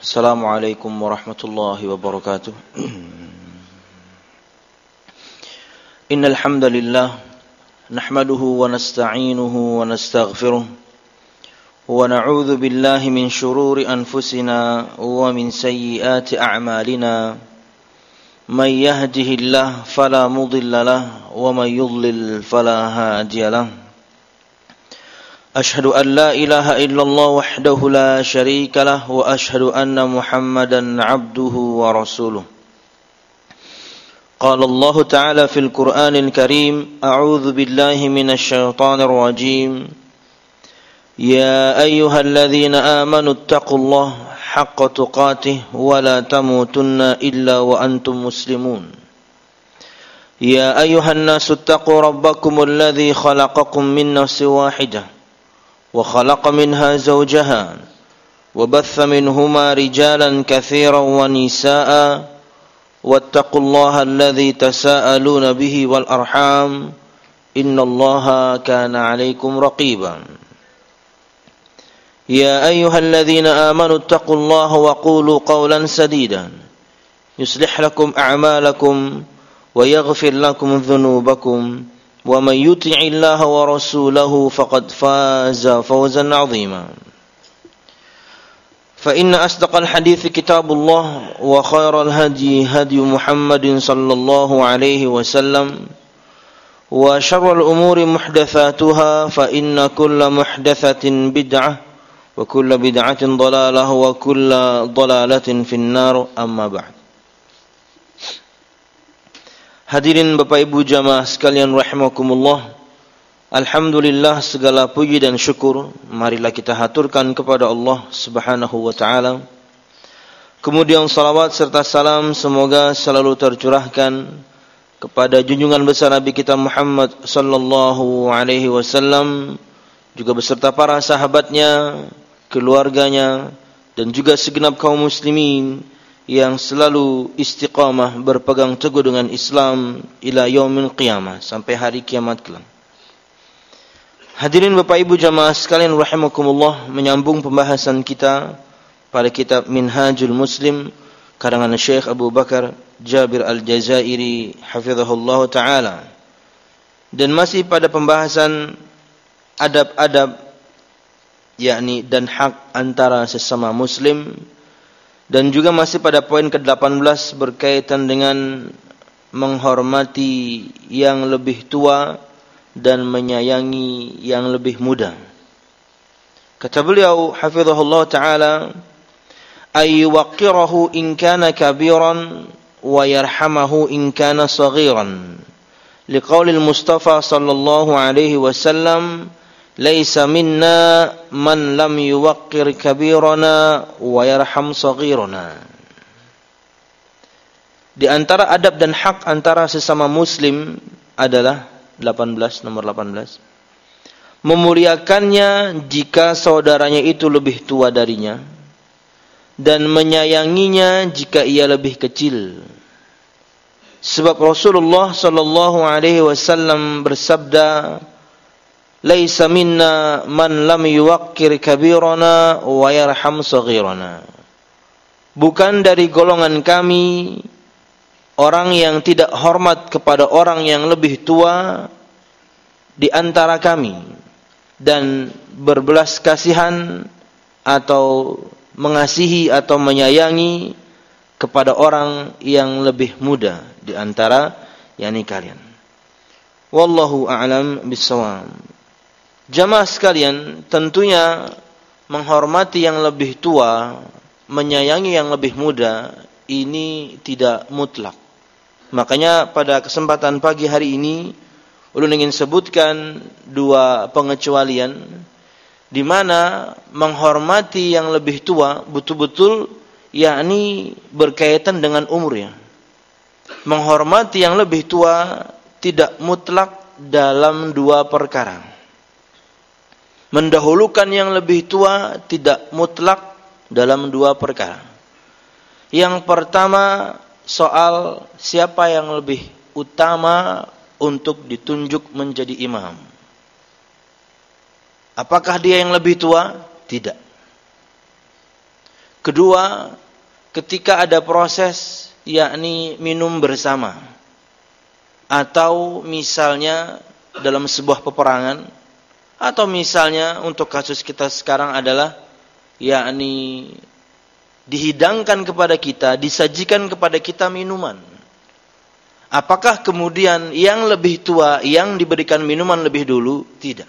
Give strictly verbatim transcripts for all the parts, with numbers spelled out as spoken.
Assalamualaikum warahmatullahi wabarakatuh. Innal hamdalillah nahmaduhu wa nasta'inuhu wa nastaghfiruh wa na'udzu billahi min shururi anfusina wa min sayyiati a'malina. May yahdihillahu fala mudilla lahu wa may yudlil fala hadiya lahu. أشهد أن لا إله إلا الله وحده لا شريك له وأشهد أن محمدا عبده ورسوله. قال الله تعالى في القرآن الكريم أعوذ بالله من الشيطان الرجيم يا أيها الذين آمنوا اتقوا الله حق تقاته ولا تموتن إلا وأنتم مسلمون. يا أيها الناس اتقوا ربكم الذي خلقكم من نفس واحدة وخلق منها زوجها وبث منهما رجالا كثيرا ونساء واتقوا الله الذي تساءلون به والأرحام إن الله كان عليكم رقيبا. يا أيها الذين آمنوا اتقوا الله وقولوا قولا سديدا يصلح لكم أعمالكم ويغفر لكم ذنوبكم ومن يطع الله ورسوله فقد فاز فوزا عظيما. فإن أصدق الحديث كتاب الله وخير الهدي هدي محمد صلى الله عليه وسلم وشر الأمور محدثاتها فإن كل محدثة بدعة وكل بدعة ضلالة وكل ضلالة في النار. أما بعد. Hadirin Bapak Ibu jamaah sekalian rahimakumullah. Alhamdulillah, segala puji dan syukur marilah kita haturkan kepada Allah Subhanahu wa taala. Kemudian salawat serta salam semoga selalu tercurahkan kepada junjungan besar Nabi kita Muhammad sallallahu alaihi wasallam, juga beserta para sahabatnya, keluarganya, dan juga segenap kaum muslimin yang selalu istiqamah berpegang teguh dengan Islam ila yaumil qiyamah, sampai hari kiamat kelak. Hadirin Bapak Ibu jamaah sekalian rahimakumullah, menyambung pembahasan kita pada kitab Minhajul Muslim karangan Syekh Abu Bakar Jabir Al-Jazairi hafizahullah taala, dan masih pada pembahasan adab-adab yakni dan hak antara sesama muslim, dan juga masih pada poin ke delapan belas berkaitan dengan menghormati yang lebih tua dan menyayangi yang lebih muda. Kata beliau hafizahullah ta'ala, ay yuwaqqirahu in kana kabiran wa yarhamahu in kana saghiran. Liqaulil Mustafa sallallahu alaihi wasallam, laisa minna man lam yuwaqqir kabirana wa yarham saghirana. Di antara adab dan hak antara sesama muslim adalah delapan belas, nomor delapan belas, memuliakannya jika saudaranya itu lebih tua darinya dan menyayanginya jika ia lebih kecil. Sebab Rasulullah sallallahu alaihi wasallam bersabda, laisa minna man lam yuwaqqir kabirana wa yarham saghirana. Bukan dari golongan kami orang yang tidak hormat kepada orang yang lebih tua di antara kami dan berbelas kasihan atau mengasihi atau menyayangi kepada orang yang lebih muda di antara yakni kalian. Wallahu a'lam bissawab. Jamaah sekalian, tentunya menghormati yang lebih tua, menyayangi yang lebih muda, ini tidak mutlak. Makanya pada kesempatan pagi hari ini, ulun ingin sebutkan dua pengecualian, di mana menghormati yang lebih tua betul-betul yakni berkaitan dengan umurnya. Menghormati yang lebih tua tidak mutlak dalam dua perkara. Mendahulukan yang lebih tua tidak mutlak dalam dua perkara. Yang pertama, soal siapa yang lebih utama untuk ditunjuk menjadi imam. Apakah dia yang lebih tua? Tidak. Kedua, ketika ada proses yakni minum bersama, atau misalnya dalam sebuah peperangan, atau misalnya untuk kasus kita sekarang adalah yakni dihidangkan kepada kita, disajikan kepada kita minuman. Apakah kemudian yang lebih tua yang diberikan minuman lebih dulu? Tidak.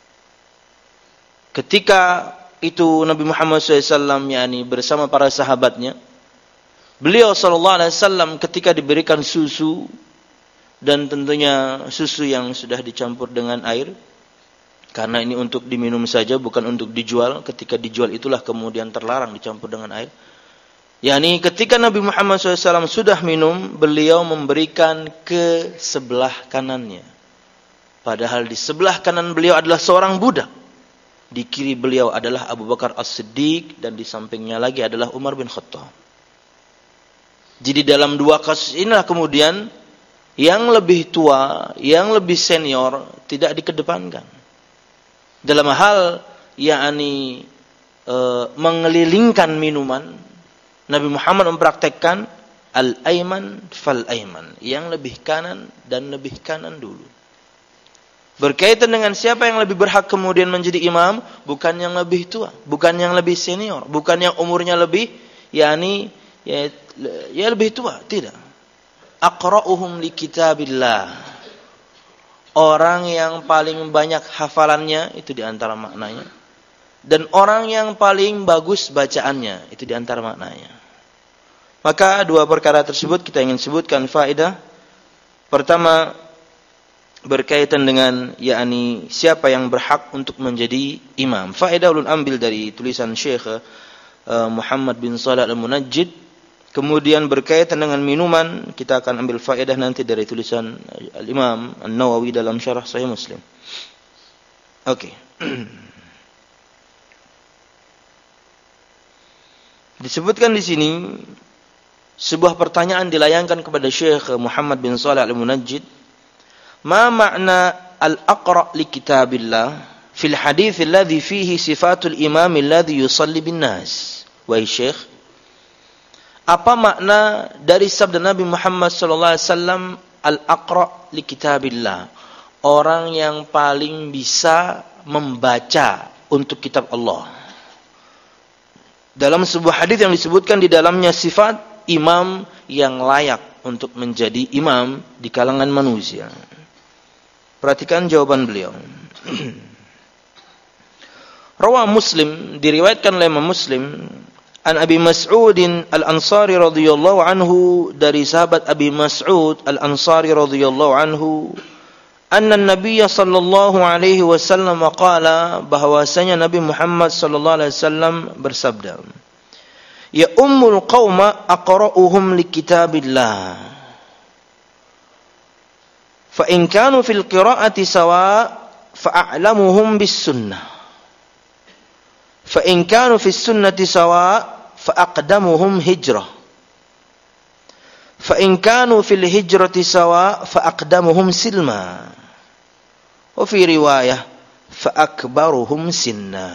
Ketika itu Nabi Muhammad shallallahu alaihi wasallam yakni bersama para sahabatnya, beliau sallallahu alaihi wasallam ketika diberikan susu, dan tentunya susu yang sudah dicampur dengan air, karena ini untuk diminum saja, bukan untuk dijual. Ketika dijual itulah kemudian terlarang dicampur dengan air. Yani ketika Nabi Muhammad shallallahu alaihi wasallam sudah minum, beliau memberikan ke sebelah kanannya. Padahal di sebelah kanan beliau adalah seorang budak. Di kiri beliau adalah Abu Bakar As-Siddiq, dan di sampingnya lagi adalah Umar bin Khattab. Jadi dalam dua kasus inilah kemudian yang lebih tua, yang lebih senior tidak dikedepankan. Dalam hal yakni e, mengelilingkan minuman, Nabi Muhammad mempraktekkan al-aiman fal-aiman, yang lebih kanan dan lebih kanan dulu. Berkaitan dengan siapa yang lebih berhak kemudian menjadi imam, bukan yang lebih tua, bukan yang lebih senior, bukan yang umurnya lebih yakni ya, ya lebih tua, tidak. Aqra'uhum li kitabillah. Orang yang paling banyak hafalannya, itu di antara maknanya. Dan orang yang paling bagus bacaannya, itu di antara maknanya. Maka dua perkara tersebut kita ingin sebutkan faedah. Pertama, berkaitan dengan yakni siapa yang berhak untuk menjadi imam. Faedah ulun ambil dari tulisan Syekh uh, Muhammad bin Shalih Al-Munajjid. Kemudian berkaitan dengan minuman, kita akan ambil faedah nanti dari tulisan Al-Imam An-Nawawi dalam Syarah Sahih Muslim. Oke. Okay. Disebutkan di sini sebuah pertanyaan dilayangkan kepada Syekh Muhammad bin Shalih Al-Munajjid. Ma makna al-aqra' li kitabillah fil hadits alladhi fihi sifatul imam alladhi yusalli bin nas? Wahai Syekh, apa makna dari sabda Nabi Muhammad sallallahu alaihi wasallam al-aqra' li kitabillah? Orang yang paling bisa membaca untuk kitab Allah. Dalam sebuah hadis yang disebutkan di dalamnya sifat imam yang layak untuk menjadi imam di kalangan manusia. Perhatikan jawaban beliau. Rawah Muslim, diriwayatkan oleh Imam Muslim, an Abi Mas'ud Al-Ansari radhiyallahu anhu, dari sahabat Abi Mas'ud Al-Ansari radhiyallahu anhu, anna Nabiy sallallahu alaihi wasallam qala, bahwasanya Nabi Muhammad sallallahu alaihi wasallam bersabda, ya ummul qauma aqra'uhum li kitabillah. Fa in kanu fil qira'ati sawa fa a'lamuhum bis sunnah. Fa in kanu fis sunnati sawa fa aqdamuhum hijrah. Fa in kanu fil hijrati sawa fa aqdamuhum silma. Wa fi riwayah fa akbaruhum sinna.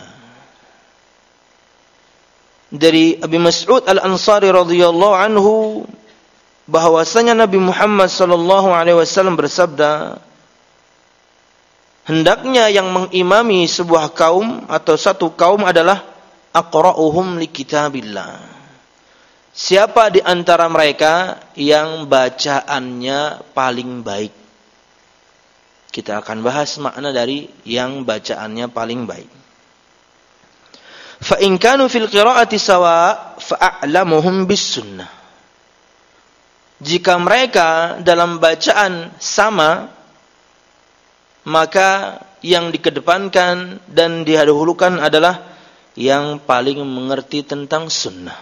Dari Abi Mas'ud Al-Ansari radhiyallahu anhu, bahwasanya Nabi Muhammad sallallahu alaihi wasallam bersabda, hendaknya yang mengimami sebuah kaum atau satu kaum adalah aqra'uhum li kitabillah. Siapa di antara mereka yang bacaannya paling baik? Kita akan bahas makna dari yang bacaannya paling baik. Fa in kanu fil qira'ati sawa fa a'lamuhum bis sunnah. Jika mereka dalam bacaan sama, maka yang dikedepankan dan didahulukan adalah yang paling mengerti tentang sunnah.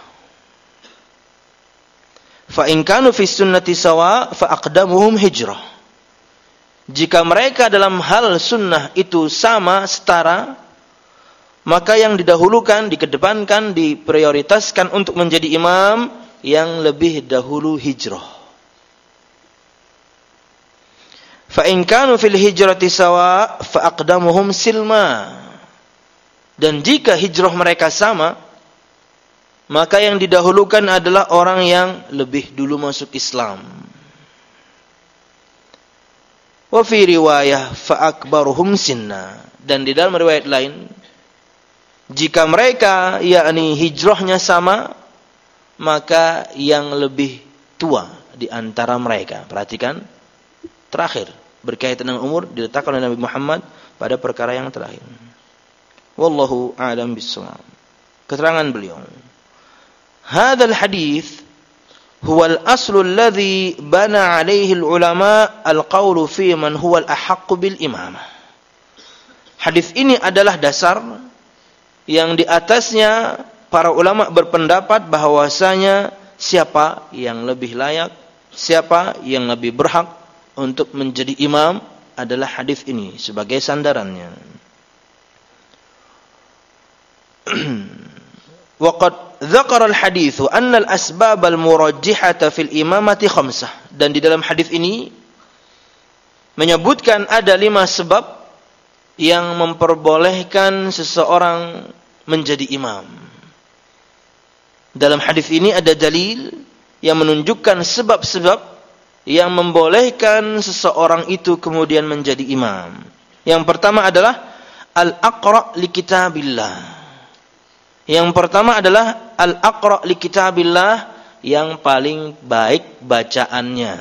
Fa in kanu fi sunnati sawa fa aqdamuhum hijrah. Jika mereka dalam hal sunnah itu sama, setara, maka yang didahulukan, dikedepankan, diprioritaskan untuk menjadi imam yang lebih dahulu hijrah. Fa in kanu fil hijrati sawa fa aqdamuhum silma. Dan jika hijrah mereka sama, maka yang didahulukan adalah orang yang lebih dulu masuk Islam. Wa fi riwayah fa akbaruhum sinna, dan di dalam riwayat lain jika mereka yakni hijrahnya sama, maka yang lebih tua di antara mereka. Perhatikan terakhir berkaitan dengan umur diletakkan oleh Nabi Muhammad pada perkara yang terakhir. Wallahu a'lam bissawab. Keterangan beliau, hadzal hadits huwa al-aslu alladhi bana 'alaihi al-ulama al-qawlu fi man huwa al-ahaqqu bil imamah. Hadis ini adalah dasar yang di atasnya para ulama berpendapat bahwasanya siapa yang lebih layak, siapa yang lebih berhak untuk menjadi imam adalah hadis ini sebagai sandarannya. Waqad dzakara al-hadits anna al-asbab al-murajjihata fil imamati khamsah, dan di dalam hadis ini menyebutkan ada lima sebab yang memperbolehkan seseorang menjadi imam. Dalam hadis ini ada dalil yang menunjukkan sebab-sebab yang membolehkan seseorang itu kemudian menjadi imam. Yang pertama adalah al-aqra' li kitabillah. Yang pertama adalah al-aqra' li kitabillah, yang paling baik bacaannya,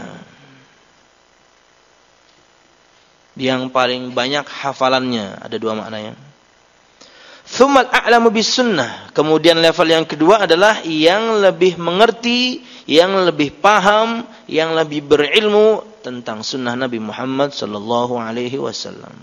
yang paling banyak hafalannya. Ada dua maknanya. Tsummal a'lamu bis sunnah. Kemudian level yang kedua adalah yang lebih mengerti, yang lebih paham, yang lebih berilmu tentang sunnah Nabi Muhammad sallallahu alaihi wasallam.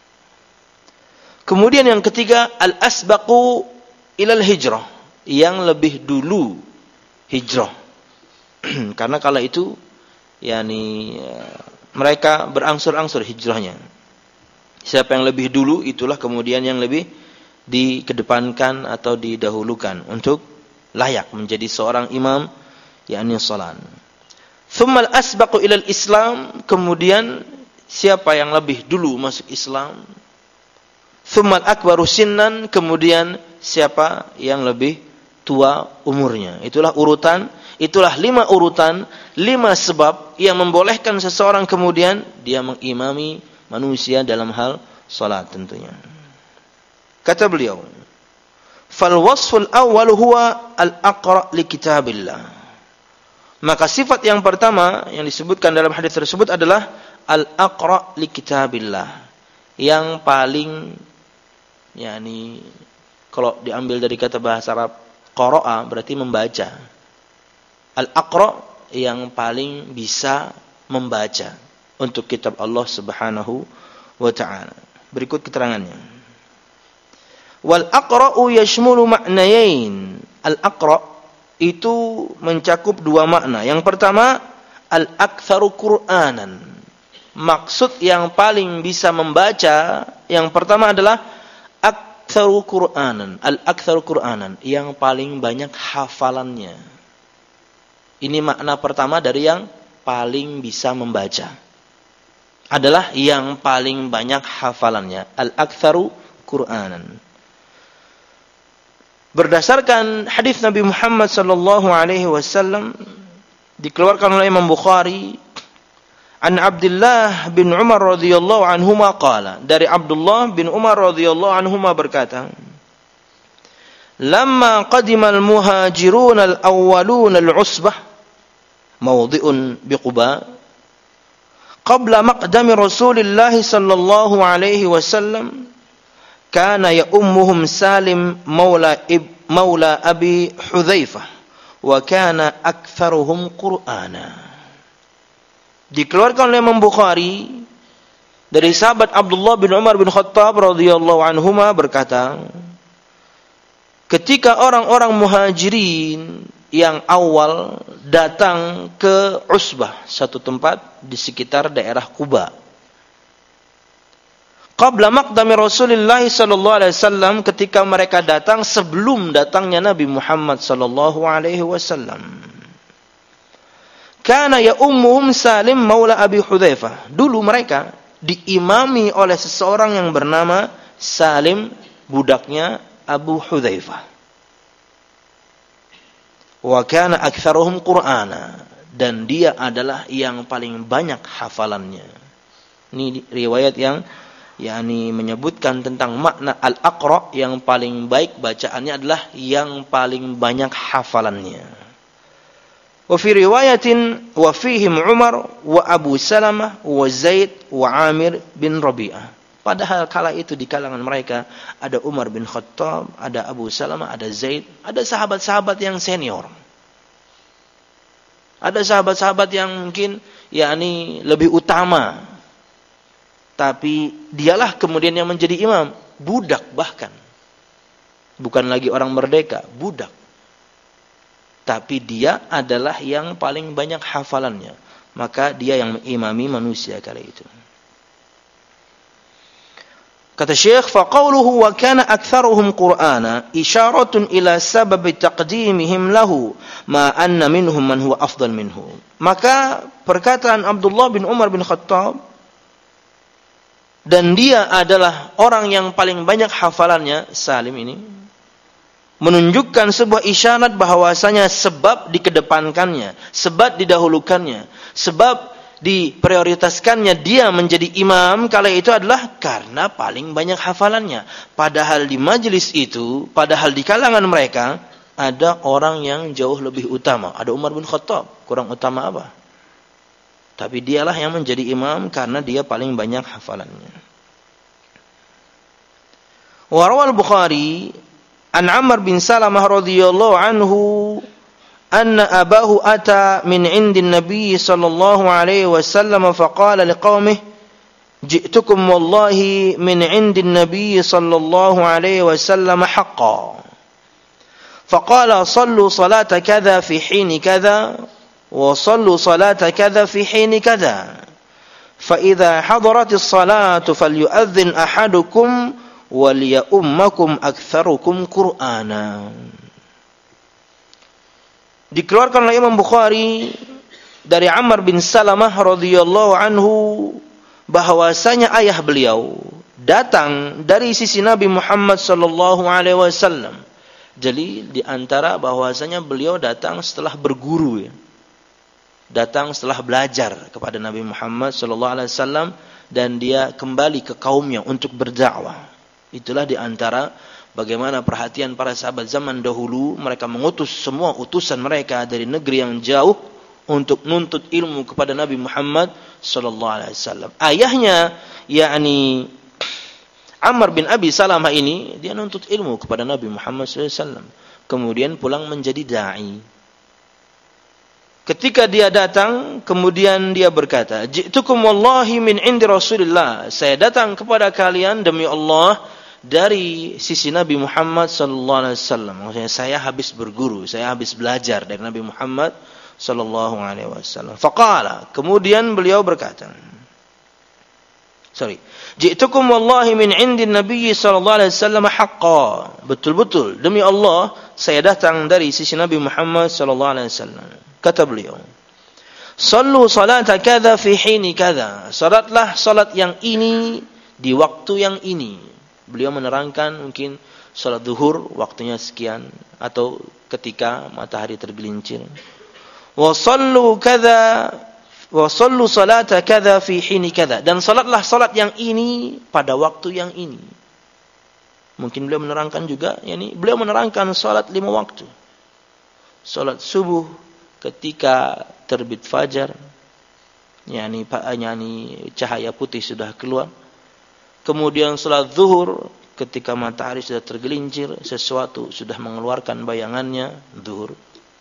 Kemudian yang ketiga, al-asbaqu ilal hijrah, yang lebih dulu hijrah. Karena kala itu yakni mereka berangsur-angsur hijrahnya. Siapa yang lebih dulu, itulah kemudian yang lebih dikedepankan atau didahulukan untuk layak menjadi seorang imam, yakni salat. Tsummal asbaqu ilal Islam, kemudian siapa yang lebih dulu masuk Islam. Tsummal akbaru sinnan, kemudian siapa yang lebih tua umurnya. Itulah urutan, itulah lima urutan, lima sebab yang membolehkan seseorang kemudian dia mengimami manusia dalam hal salat tentunya. Kata beliau, fal wasful awwal huwa al-aqra' li kitabillah. Maka sifat yang pertama yang disebutkan dalam hadis tersebut adalah al-aqra' li kitabillah, yang paling yakni kalau diambil dari kata bahasa Arab qara'a berarti membaca. Al-aqra' yang paling bisa membaca untuk kitab Allah Subhanahu wa ta'ala. Berikut keterangannya. Wal aqra'u yashmulu ma'nayain. Al-aqra' itu mencakup dua makna. Yang pertama, al-aktsaru Qur'anan. Maksud yang paling bisa membaca yang pertama adalah aktsaru Qur'anan. Al-aktsaru Qur'anan, yang paling banyak hafalannya. Ini makna pertama dari yang paling bisa membaca. Adalah yang paling banyak hafalannya. Al-aktsaru Qur'anan. Berdasarkan hadis Nabi Muhammad sallallahu alaihi wasallam dikeluarkan oleh Imam Bukhari, an Abdullah bin Umar radhiyallahu anhuma qala, dari Abdullah bin Umar radhiyallahu anhuma berkata, lamma qadima al-muhajirun al-awwalun al-usbah mawdi'un biquba qabla maqdami Rasulillah sallallahu alaihi wasallam kana ya ummuhum Salim maula ib maula Abi Hudzaifah wa kana aktsaruhum Qur'ana. Dikeluarkan oleh Imam Bukhari dari sahabat Abdullah bin Umar bin Khattab radhiyallahu anhuma berkata, ketika orang-orang Muhajirin yang awal datang ke Usbah, satu tempat di sekitar daerah Quba, qabla maqdami Rasulullah sallallahu alaihi wasallam, ketika mereka datang sebelum datangnya Nabi Muhammad sallallahu alaihi wasallam. Kana ya ummuhum Salim maula Abi Hudzaifah. Dulu mereka diimami oleh seseorang yang bernama Salim, budaknya Abu Hudzaifah. Wa kana aktsaruhum Qur'ana, dan dia adalah yang paling banyak hafalannya. Ini riwayat yang yakni menyebutkan tentang makna al-aqra, yang paling baik bacaannya adalah yang paling banyak hafalannya. Wa fi riwayatin wa fihim Umar wa Abu Salamah wa Zaid wa Amir bin Rabi'ah. Padahal kala itu di kalangan mereka ada Umar bin Khattab, ada Abu Salamah, ada Zaid, ada sahabat-sahabat yang senior. Ada sahabat-sahabat yang mungkin yakni lebih utama. Tapi dialah kemudian yang menjadi imam, budak bahkan. Bukan lagi orang merdeka, budak. Tapi dia adalah yang paling banyak hafalannya. Maka dia yang mengimami manusia kala itu. Kata Syekh, faqauluhu wa kana aktsaruhum Qur'ana isyaratun ila sabab taqdimihim lahu ma anna minhum man huwa afdal minhu. Maka perkataan Abdullah bin Umar bin Khattab, dan dia adalah orang yang paling banyak hafalannya, Salim ini, menunjukkan sebuah isyarat bahwasanya sebab dikedepankannya, sebab didahulukannya, sebab diprioritaskannya dia menjadi imam kala itu adalah karena paling banyak hafalannya. Padahal di majelis itu, padahal di kalangan mereka ada orang yang jauh lebih utama. Ada Umar bin Khattab, kurang utama apa? Tapi dialah yang menjadi imam karena dia paling banyak hafalannya. Wa rawal Bukhari an Amr bin Salamah radhiyallahu anhu anna abahu ata min 'indin nabiy sallallahu alaihi wasallam faqala liqaumihi ji'tukum wallahi min 'indin nabiy sallallahu alaihi wasallam haqqan faqala sallu salata kadza fi hin kadza wa sallu salata kadza fi hin kadza fa idza hadaratis salatu falyu'adhdhin ahadukum waliyummakum aktsarukum Qur'ana. Dikeluarkan oleh Imam Bukhari dari Amr bin Salamah radhiyallahu anhu bahwasanya ayah beliau datang dari sisi Nabi Muhammad sallallahu alaihi wasallam. Jadi di antara bahwasanya beliau datang setelah berguru, ya. Datang setelah belajar kepada Nabi Muhammad sallallahu alaihi wasallam, dan dia kembali ke kaumnya untuk berdakwah. Itulah di antara bagaimana perhatian para sahabat zaman dahulu, mereka mengutus semua utusan mereka dari negeri yang jauh untuk nuntut ilmu kepada Nabi Muhammad sallallahu alaihi wasallam. Ayahnya yakni Amr bin Abi Salamah ini, dia nuntut ilmu kepada Nabi Muhammad sallallahu alaihi wasallam, kemudian pulang menjadi dai. Ketika dia datang, kemudian dia berkata, "Ji'tukum wallahi min 'indi Rasulillah." Saya datang kepada kalian demi Allah dari sisi Nabi Muhammad sallallahu alaihi wasallam. Maksudnya saya habis berguru, saya habis belajar dari Nabi Muhammad sallallahu alaihi wasallam. Faqala, kemudian beliau berkata, sorry, "Ji'tukum wallahi min 'indi Nabi sallallahu alaihi wasallam haqqan." Betul-betul demi Allah saya datang dari sisi Nabi Muhammad sallallahu alaihi wasallam. Kata beliau, "Sallu salata kadza fi hini kadza." Salatlah salat yang ini di waktu yang ini. Beliau menerangkan mungkin salat zuhur waktunya sekian atau ketika matahari tergelincir. Wa sallu kadza wa sallu salata kadza fi hini kadza. Dan salatlah salat yang ini pada waktu yang ini. Mungkin beliau menerangkan juga, yakni beliau menerangkan salat lima waktu. Salat subuh ketika terbit fajar, yakni yakni cahaya putih sudah keluar. Kemudian salat zuhur ketika matahari sudah tergelincir, sesuatu sudah mengeluarkan bayangannya, zuhur.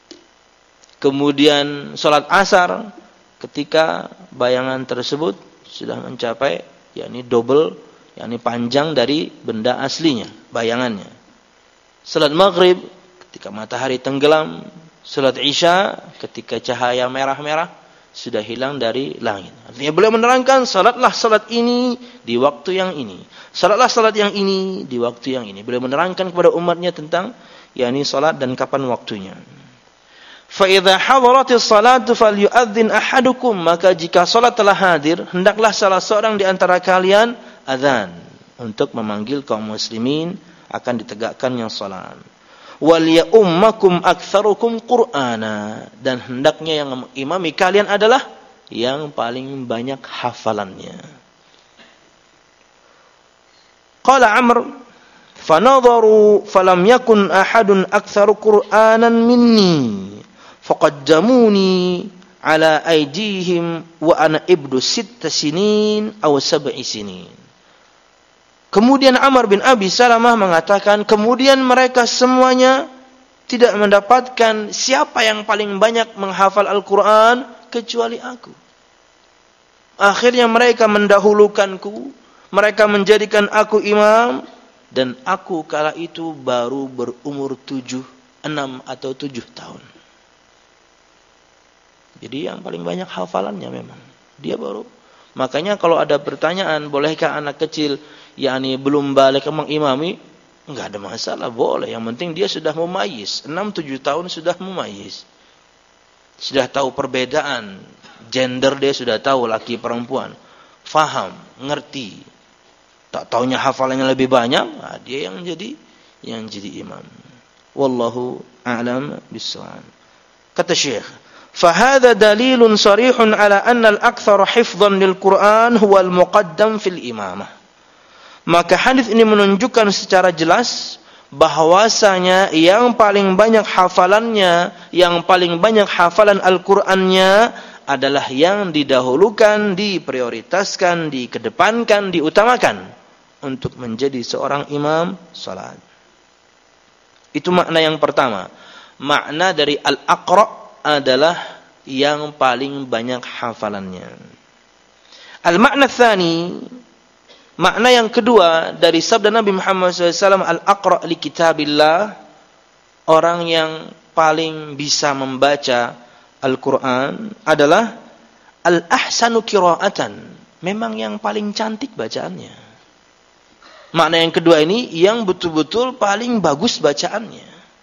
Kemudian salat asar ketika bayangan tersebut sudah mencapai yakni double, yakni panjang dari benda aslinya, bayangannya. Salat maghrib ketika matahari tenggelam. Salat isya ketika cahaya merah-merah sudah hilang dari langit. Artinya beliau menerangkan, salatlah salat ini di waktu yang ini. Salatlah salat yang ini di waktu yang ini. Beliau menerangkan kepada umatnya tentang yakni salat dan kapan waktunya. Fa idza hadaratis salatu falyu'adzin ahadukum. Maka jika salat telah hadir, hendaklah salah seorang di antara kalian azan untuk memanggil kaum muslimin akan ditegakkannya salat. wal ya ummakum aktsarukum qur'ana, dan hendaknya yang mengimami kalian adalah yang paling banyak hafalannya. Qala Amr fanadharu falam yakun ahadun aktsaru qur'anan minni faqaddamuni ala aydihim wa ana ibnu sitta sinin aw sab'i sinin. Kemudian Amr bin Abi Salamah mengatakan, kemudian mereka semuanya tidak mendapatkan siapa yang paling banyak menghafal Al-Quran kecuali aku. Akhirnya mereka mendahulukanku, mereka menjadikan aku imam, dan aku kala itu baru berumur tujuh, enam atau tujuh tahun. Jadi yang paling banyak hafalannya memang dia baru. Makanya kalau ada pertanyaan, bolehkah anak kecil yakni belum balik mengimami? Enggak ada masalah, boleh. Yang penting dia sudah mumayyiz, enam tujuh tahun sudah mumayyiz. Sudah tahu perbedaan gender, dia sudah tahu laki perempuan. Faham, ngerti. Tak taunya hafalannya lebih banyak, nah dia yang jadi yang jadi imam. Wallahu a'lam bissawab. Kata Syekh, فهذا دليل صريح على أن الأكثر حفظا للقرآن هو المقدم في الإمامة. Maka hadis ini menunjukkan secara jelas bahwasanya yang paling banyak hafalannya, yang paling banyak hafalan Al-Qur'annya adalah yang didahulukan, diprioritaskan, dikedepankan, diutamakan untuk menjadi seorang imam salat. Itu makna yang pertama. Makna dari al-aqra adalah yang paling banyak hafalannya. Al-makna tsani, makna yang kedua dari sabda Nabi Muhammad shallallahu alaihi wasallam, al-aqra li kitabillah, orang yang paling bisa membaca Al-Quran adalah al-ahsanu qira'atan, memang yang paling cantik bacaannya. Makna yang kedua ini yang betul-betul paling bagus bacaannya.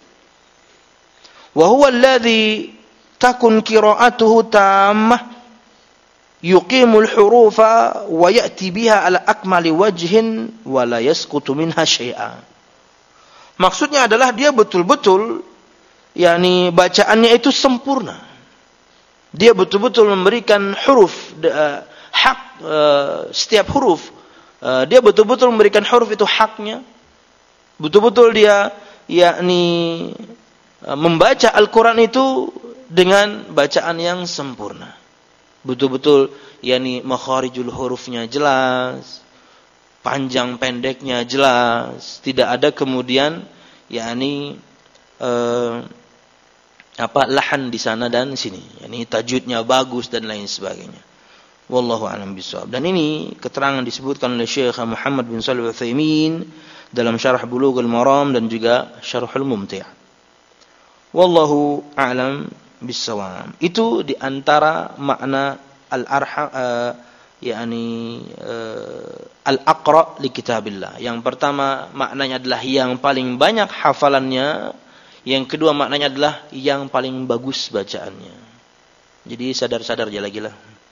Wa huwa alladhi takun qira'atuhu tammah yuqimul hurufa wa ya'ti biha ala akmali wajhin wa la yasqutu minha syai'a. Maksudnya adalah dia betul-betul yakni bacaannya itu sempurna. Dia betul-betul memberikan huruf uh, hak uh, setiap huruf. Uh, dia betul-betul memberikan huruf itu haknya. Betul-betul dia yakni uh, membaca Al-Qur'an itu dengan bacaan yang sempurna. Betul-betul yakni makharijul hurufnya jelas, panjang pendeknya jelas, tidak ada kemudian yakni eh, apa lahan di sana dan sini, yakni tajwidnya bagus dan lain sebagainya. Wallahu a'lam bishawab. Dan ini keterangan disebutkan oleh Syekh Muhammad bin Shalih Al-Utsaimin dalam Syarah Bulughul Maram dan juga Syarhul Mumti'. Wallahu a'lam bisawab. Itu di antara makna al-arha uh, yakni uh, al-aqra li kitabillah. Yang pertama maknanya adalah yang paling banyak hafalannya, yang kedua maknanya adalah yang paling bagus bacaannya. Jadi sadar-sadar aja lagi lah.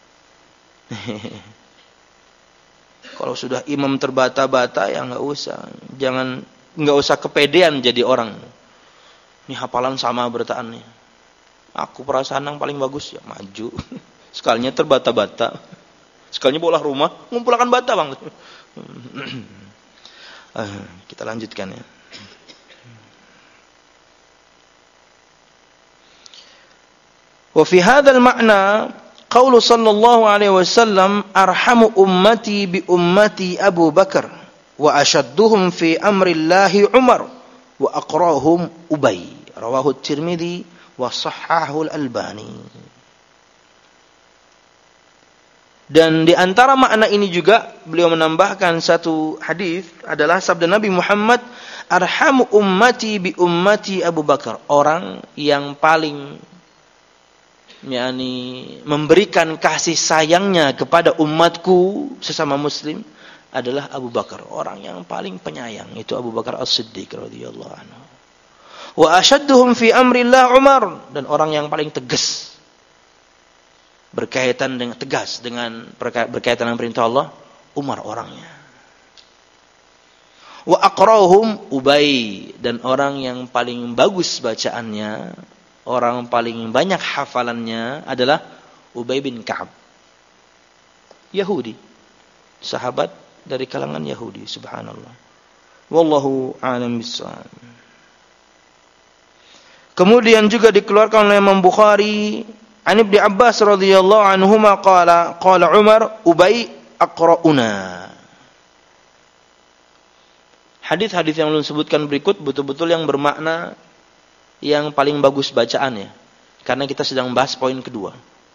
Kalau sudah imam terbata-bata ya enggak usah. Jangan enggak usah kepedean jadi orang. Ini hafalan sama bertaan nih. Aku perasaan yang paling bagus ya maju. Sekalinya terbata-bata. Sekalinya bola rumah, ngumpulkan bata bang. Kita lanjutkan ya. Wa fi hadzal ma'na qaulu sallallahu alaihi wasallam arhamu ummati bi ummati Abu Bakar wa ashadduhum fi amrillahi Umar wa aqrahum Ubay. Rawahu Tirmidzi wa sahhahu Al-Albani. Dan di antara makna ini juga beliau menambahkan satu hadis adalah sabda Nabi Muhammad, arhamu ummati bi ummati Abu Bakar. Orang yang paling yakni memberikan kasih sayangnya kepada umatku sesama muslim adalah Abu Bakar. Orang yang paling penyayang itu Abu Bakar As-Siddiq radhiyallahu anhu. Wa ashadduhum fi amrillah Umar, dan orang yang paling tegas berkaitan dengan tegas dengan berkaitan dengan perintah Allah, Umar orangnya. Wa aqra'uhum Ubay, dan orang yang paling bagus bacaannya, orang paling banyak hafalannya adalah Ubay bin Ka'ab. Yahudi, sahabat dari kalangan Yahudi, subhanallah. Wallahu a'lam bissawab. Kemudian juga dikeluarkan oleh Imam Bukhari, An Ibnu Abbas radhiyallahu anhuma qala qala Umar Ubay aqra'una. Hadis-hadis yang belum sebutkan berikut betul-betul yang bermakna yang paling bagus bacaannya. Karena kita sedang bahas poin kedua.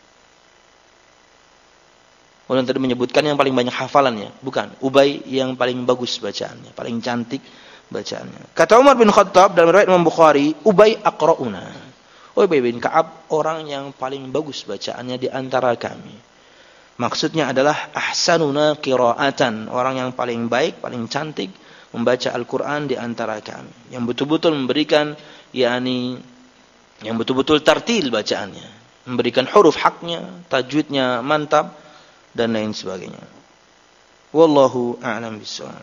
Ulun tadi menyebutkan yang paling banyak hafalannya. Bukan. Ubay yang paling bagus bacaannya. Paling cantik bacaannya. Kata Umar bin Khattab dalam riwayat Imam Bukhari, Ubay aqra'una. Ubay bin Ka'ab orang yang paling bagus bacaannya di antara kami. Maksudnya adalah ahsanuna qira'atan. Orang yang paling baik, paling cantik membaca Al-Quran di antara kami, yang betul-betul memberikan, yakni yang betul-betul tartil bacaannya, memberikan huruf haknya, tajwidnya mantap, dan lain sebagainya. Wallahu a'lam bishawab.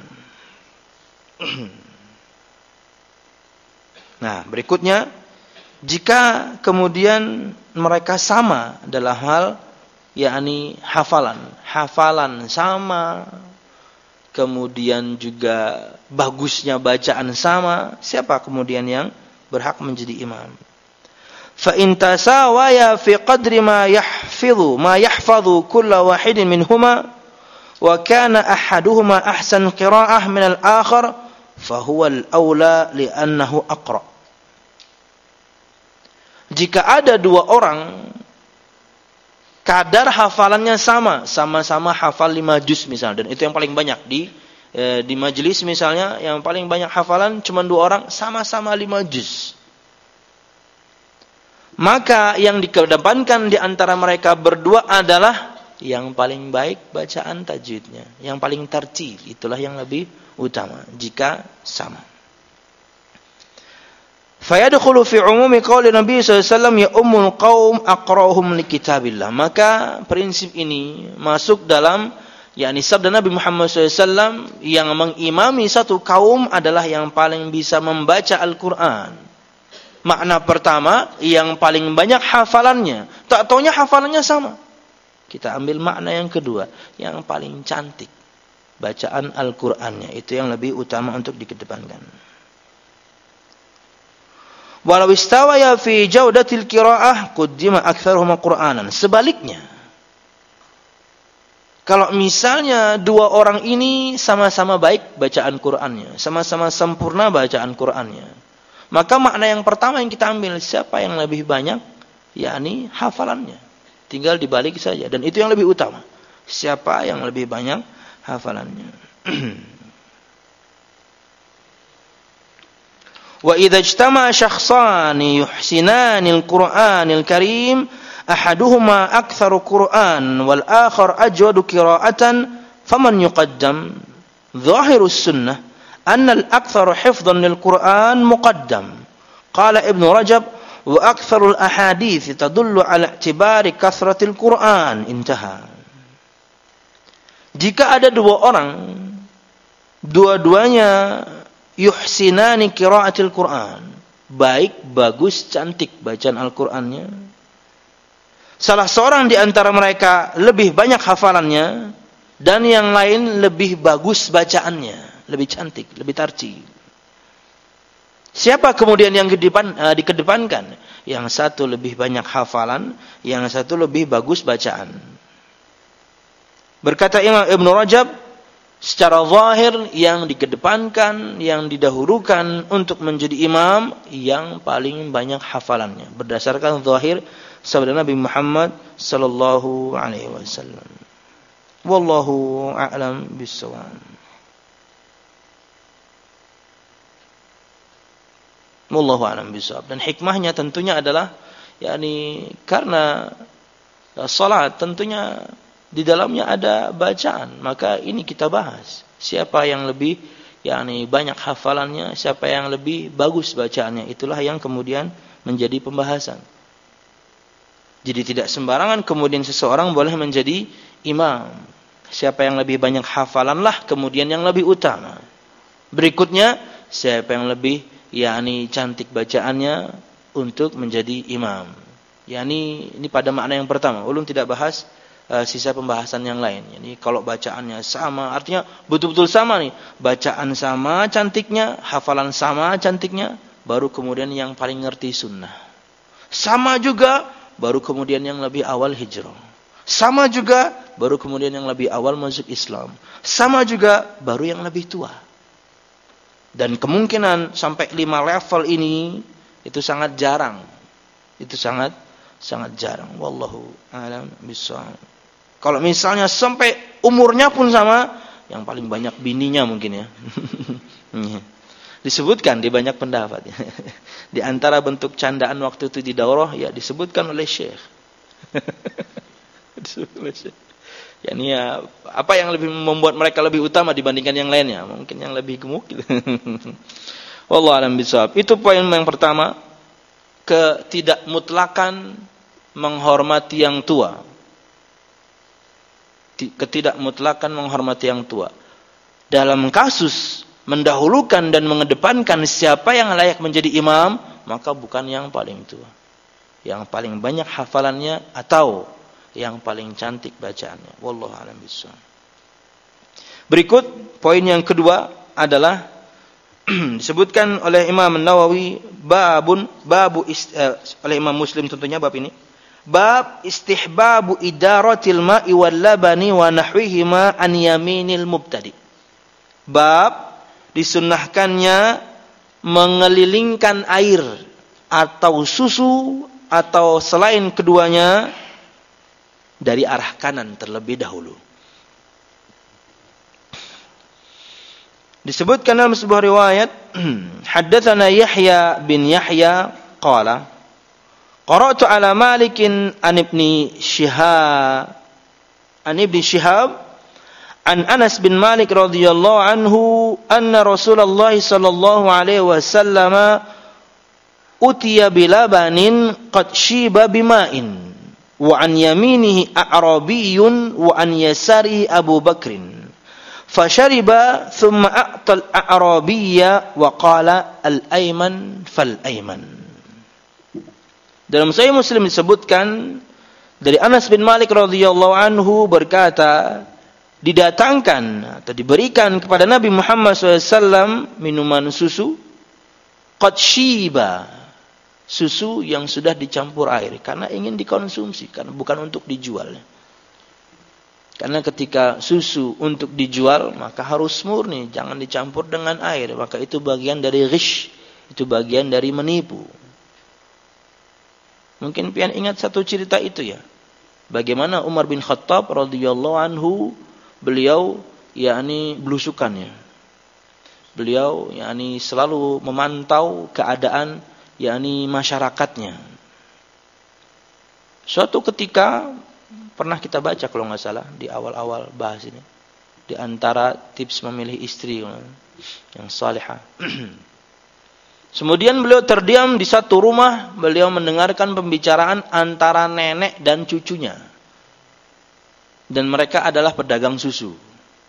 Nah, berikutnya, jika kemudian mereka sama dalam hal, yakni hafalan, hafalan sama, kemudian juga bagusnya bacaan sama, siapa kemudian yang berhak menjadi imam? Fa in tasawaya fi qadri ma yahfidhu ma yahfadhu kullu wahidin minhuma wa kana ahaduhuma ahsan qira'ah min al-akhar fa huwa al-aula li'annahu aqra. Jika ada dua orang kadar hafalannya sama, sama-sama hafal lima juz misalnya, dan itu yang paling banyak di e, di majelis misalnya, yang paling banyak hafalan cuma dua orang, sama-sama lima juz. Maka yang dikedepankan di antara mereka berdua adalah yang paling baik bacaan tajwidnya, yang paling tartil, itulah yang lebih utama jika sama. Fayadkhulu fi umumi qauli Nabi sallallahu alaihi wasallam ya ummul qaum aqra'uhum li kitabillah. Maka prinsip ini masuk dalam, yakni sabda Nabi Muhammad sallallahu alaihi wasallam, yang mengimami satu kaum adalah yang paling bisa membaca Al-Qur'an. Makna pertama, yang paling banyak hafalannya. Tak taunya hafalannya sama. Kita ambil makna yang kedua, yang paling cantik bacaan Al-Qur'annya, itu yang lebih utama untuk dikedepankan. Walau istawaya fi jaudatil qiraah quddima aktsaruhum Qur'anan. Sebaliknya, kalau misalnya dua orang ini sama-sama baik bacaan Qur'annya, sama-sama sempurna bacaan Qur'annya, maka makna yang pertama yang kita ambil, siapa yang lebih banyak, yakni hafalannya. Tinggal dibalik saja, dan itu yang lebih utama. Siapa yang lebih banyak hafalannya. Wa idza ijtama'a syakhsani yuhsinani al-Qur'anil Karim ahaduhuma aktsaru Qur'an wal akhar ajwadu qira'atan faman yuqaddam? Dhahirus sunnah anna al-aktsaru hifdhan lil Qur'an muqaddam. Qala Ibn Rajab wa aktsarul ahadits tadullu ala i'tibari kathratil Qur'an. Intaha. Jika ada dua orang, dua-duanya yuhsinani qiraatil Qur'an, baik, bagus, cantik bacaan Al-Qur'annya, salah seorang di antara mereka lebih banyak hafalannya, dan yang lain lebih bagus bacaannya, lebih cantik, lebih tartil. Siapa kemudian yang kedepan, uh, dikedepankan? Yang satu lebih banyak hafalan, yang satu lebih bagus bacaan. Berkata Imam Ibn Rajab, secara zahir yang dikedepankan, yang didahulukan untuk menjadi imam yang paling banyak hafalannya, berdasarkan zahir sabda Nabi Muhammad sallallahu alaihi wasallam. Wallahu a'lam bissawab. Wallahu a'lam bissawab. Dan hikmahnya tentunya adalah, yakni karena salat tentunya di dalamnya ada bacaan, maka ini kita bahas. Siapa yang lebih, yakni banyak hafalannya, siapa yang lebih bagus bacaannya, itulah yang kemudian menjadi pembahasan. Jadi tidak sembarangan kemudian seseorang boleh menjadi imam. Siapa yang lebih banyak hafalanlah kemudian yang lebih utama. Berikutnya, siapa yang lebih yakni cantik bacaannya untuk menjadi imam. yakni ini pada makna yang pertama. Ulun tidak bahas uh, sisa pembahasan yang lain. Yani kalau bacaannya sama, artinya betul-betul sama nih. Bacaan sama cantiknya, hafalan sama cantiknya, baru kemudian yang paling ngerti sunnah. Sama juga, baru kemudian yang lebih awal hijrah. Sama juga, baru kemudian yang lebih awal masuk Islam. Sama juga, baru yang lebih tua. Dan kemungkinan sampai lima level ini, itu sangat jarang. Itu sangat sangat jarang. Wallahu a'lam bishawab. Kalau misalnya sampai umurnya pun sama, yang paling banyak bininya mungkin ya. Disebutkan di banyak pendapat. Di antara bentuk candaan waktu itu di daurah, ya disebutkan oleh Syekh. Disebutkan oleh Syekh. Yani ya, apa yang lebih membuat mereka lebih utama dibandingkan yang lainnya? Mungkin yang lebih gemuk gitu. Wallahu a'lam bishawab. Itu poin yang pertama, ketidakmutlakan menghormati yang tua. Ketidakmutlakan menghormati yang tua. Dalam kasus mendahulukan dan mengedepankan siapa yang layak menjadi imam, maka bukan yang paling tua, yang paling banyak hafalannya atau yang paling cantik bacaannya. Wallahu a'lam bishawab. Berikut poin yang kedua adalah disebutkan oleh Imam Nawawi babun babu ist, uh, oleh Imam Muslim tentunya bab ini. Bab istihbabu idaratil ma'i wal labani wa nahwihima an yaminil mubtadi. Bab disunnahkannya mengelilingkan air atau susu atau selain keduanya dari arah kanan terlebih dahulu. Disebutkan dalam sebuah riwayat, haddatsana Yahya bin Yahya qala qara'tu ala Malikin an ibni Shihab an ibni Shihab an Anas bin Malik radhiyallahu anhu anna Rasulullah sallallahu alaihi wasallam utiya bilabanin qad shiba bima'in wa an yaminihi a'rabiyyun wa an yasarihi Abu Bakrin fashariba thumma a'ta al-a'rabiyya wa qala al-ayman fal-ayman. Dalam Sahih Muslim disebutkan dari Anas bin Malik radhiyallahu anhu berkata, didatangkan atau diberikan kepada Nabi Muhammad shallallahu alaihi wasallam minuman susu qad shiba, susu yang sudah dicampur air karena ingin dikonsumsi, karena bukan untuk dijual. Karena ketika susu untuk dijual maka harus murni, jangan dicampur dengan air, maka itu bagian dari ghish, itu bagian dari menipu. Mungkin pian ingat satu cerita itu ya. Bagaimana Umar bin Khattab radhiyallahu anhu, beliau yakni belusukannya. Beliau yakni selalu memantau keadaan yakni masyarakatnya. Suatu ketika pernah kita baca kalau nggak salah di awal-awal bahas ini, di antara tips memilih istri yang salihah. Kemudian beliau terdiam di satu rumah, beliau mendengarkan pembicaraan antara nenek dan cucunya. Dan mereka adalah pedagang susu.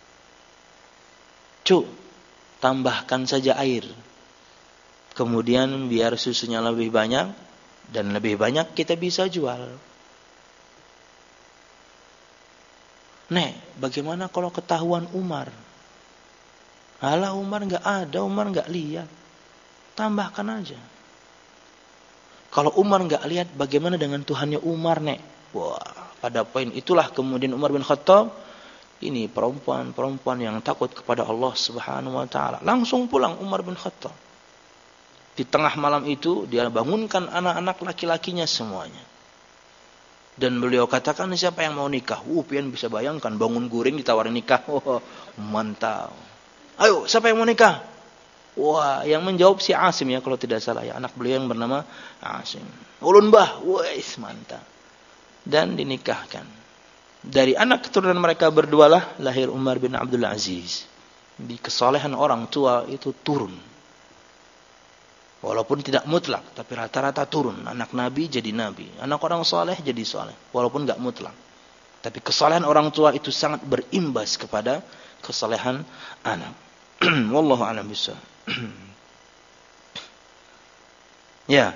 Cuk, tambahkan saja air. Kemudian biar susunya lebih banyak, dan lebih banyak kita bisa jual. Nek, bagaimana kalau ketahuan Umar? Alah, Umar nggak ada, Umar nggak lihat. Tambahkan aja. Kalau Umar nggak lihat, bagaimana dengan Tuhannya Umar, Nek? Wah, pada poin itulah kemudian Umar bin Khattab, ini perempuan-perempuan yang takut kepada Allah Subhanahu wa taala. Langsung pulang Umar bin Khattab. Di tengah malam itu dia bangunkan anak-anak laki-lakinya semuanya. Dan beliau katakan, siapa yang mau nikah? Uh, pian bisa bayangkan bangun guring ditawarin nikah. Oh, mantap. Ayo, siapa yang mau nikah? Wah, yang menjawab si Asim ya kalau tidak salah ya, anak beliau yang bernama Asim. Ulun bah, wais mantap. Dan dinikahkan. Dari anak keturunan mereka berdua lah lahir Umar bin Abdul Aziz. Di kesalehan orang tua itu turun. Walaupun tidak mutlak, tapi rata-rata turun. Anak Nabi jadi Nabi, anak orang saleh jadi saleh, walaupun enggak mutlak. Tapi kesalehan orang tua itu sangat berimbas kepada kesalehan anak. Wallahu a'lam bishawab. Ya.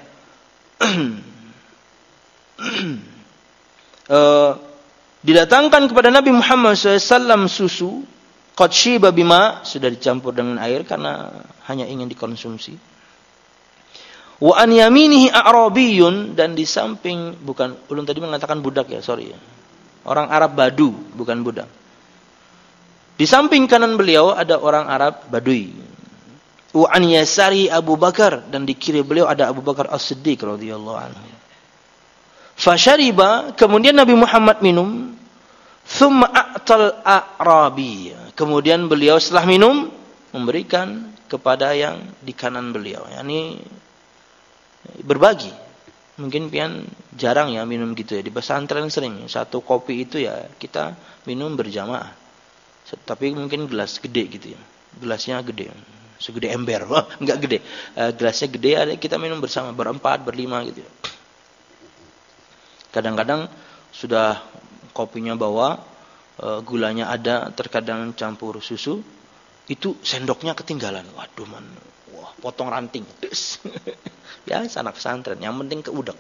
uh, didatangkan kepada Nabi Muhammad shallallahu alaihi wasallam susu qad shiba bima, sudah dicampur dengan air karena hanya ingin dikonsumsi. Wa an yaminihi a'rabiyyun, dan di samping, bukan ulun tadi mengatakan budak ya, sorry ya. Orang Arab Badu, bukan budak. Di samping kanan beliau ada orang Arab Badui. Wa an yasari Abu Bakar, dan di kiri beliau ada Abu Bakar As-Siddiq radhiyallahu anhu. Fashariba, kemudian Nabi Muhammad minum. Thumma a'tal a'rabi, kemudian beliau setelah minum memberikan kepada yang di kanan beliau. Yani berbagi. Mungkin pian jarang ya minum gitu ya. Di pesantren sering satu kopi itu ya kita minum berjamaah. Tapi mungkin gelas gede gitu ya. Gelasnya gede. Segede ember. Wah, enggak gede. Uh, gelasnya gede, ada kita minum bersama berempat, berlima gitu ya. Kadang-kadang sudah kopinya bawa, uh, gulanya ada, terkadang campur susu. Itu sendoknya ketinggalan. Waduh man. Wah, potong ranting. Ya, anak pesantren, yang penting keudak.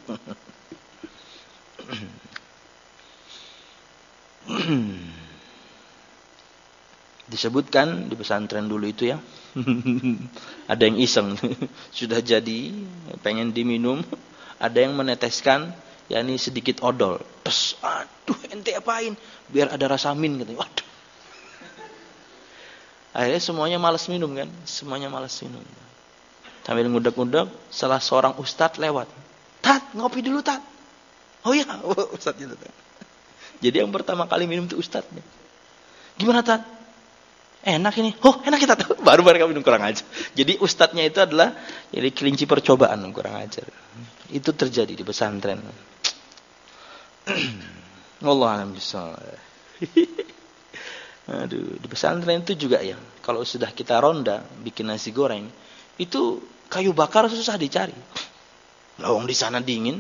Disebutkan di pesantren dulu itu ya. Ada yang iseng, sudah jadi pengen diminum, ada yang meneteskan, yakni sedikit odol. Terus, aduh, ente apain? Biar ada rasa min katanya. Waduh. Akhirnya semuanya malas minum kan? Semuanya malas minum. Sambil ngudak-ngudak, salah seorang ustadz lewat. Tat, ngopi dulu Tat. Oh iya, oh, ustadz itu. Jadi yang pertama kali minum itu ustadznya. Gimana Tat? Enak ini. Oh, enak kita Tat. Baru-baru kami minum, kurang ajar. Jadi ustadznya itu adalah jadi kelinci percobaan, kurang ajar. Itu terjadi di pesantren. Wallahu a'lam bishawab. Aduh, di pesantren itu juga ya. Kalau sudah kita ronda bikin nasi goreng, itu kayu bakar susah dicari. Lawang di sana dingin,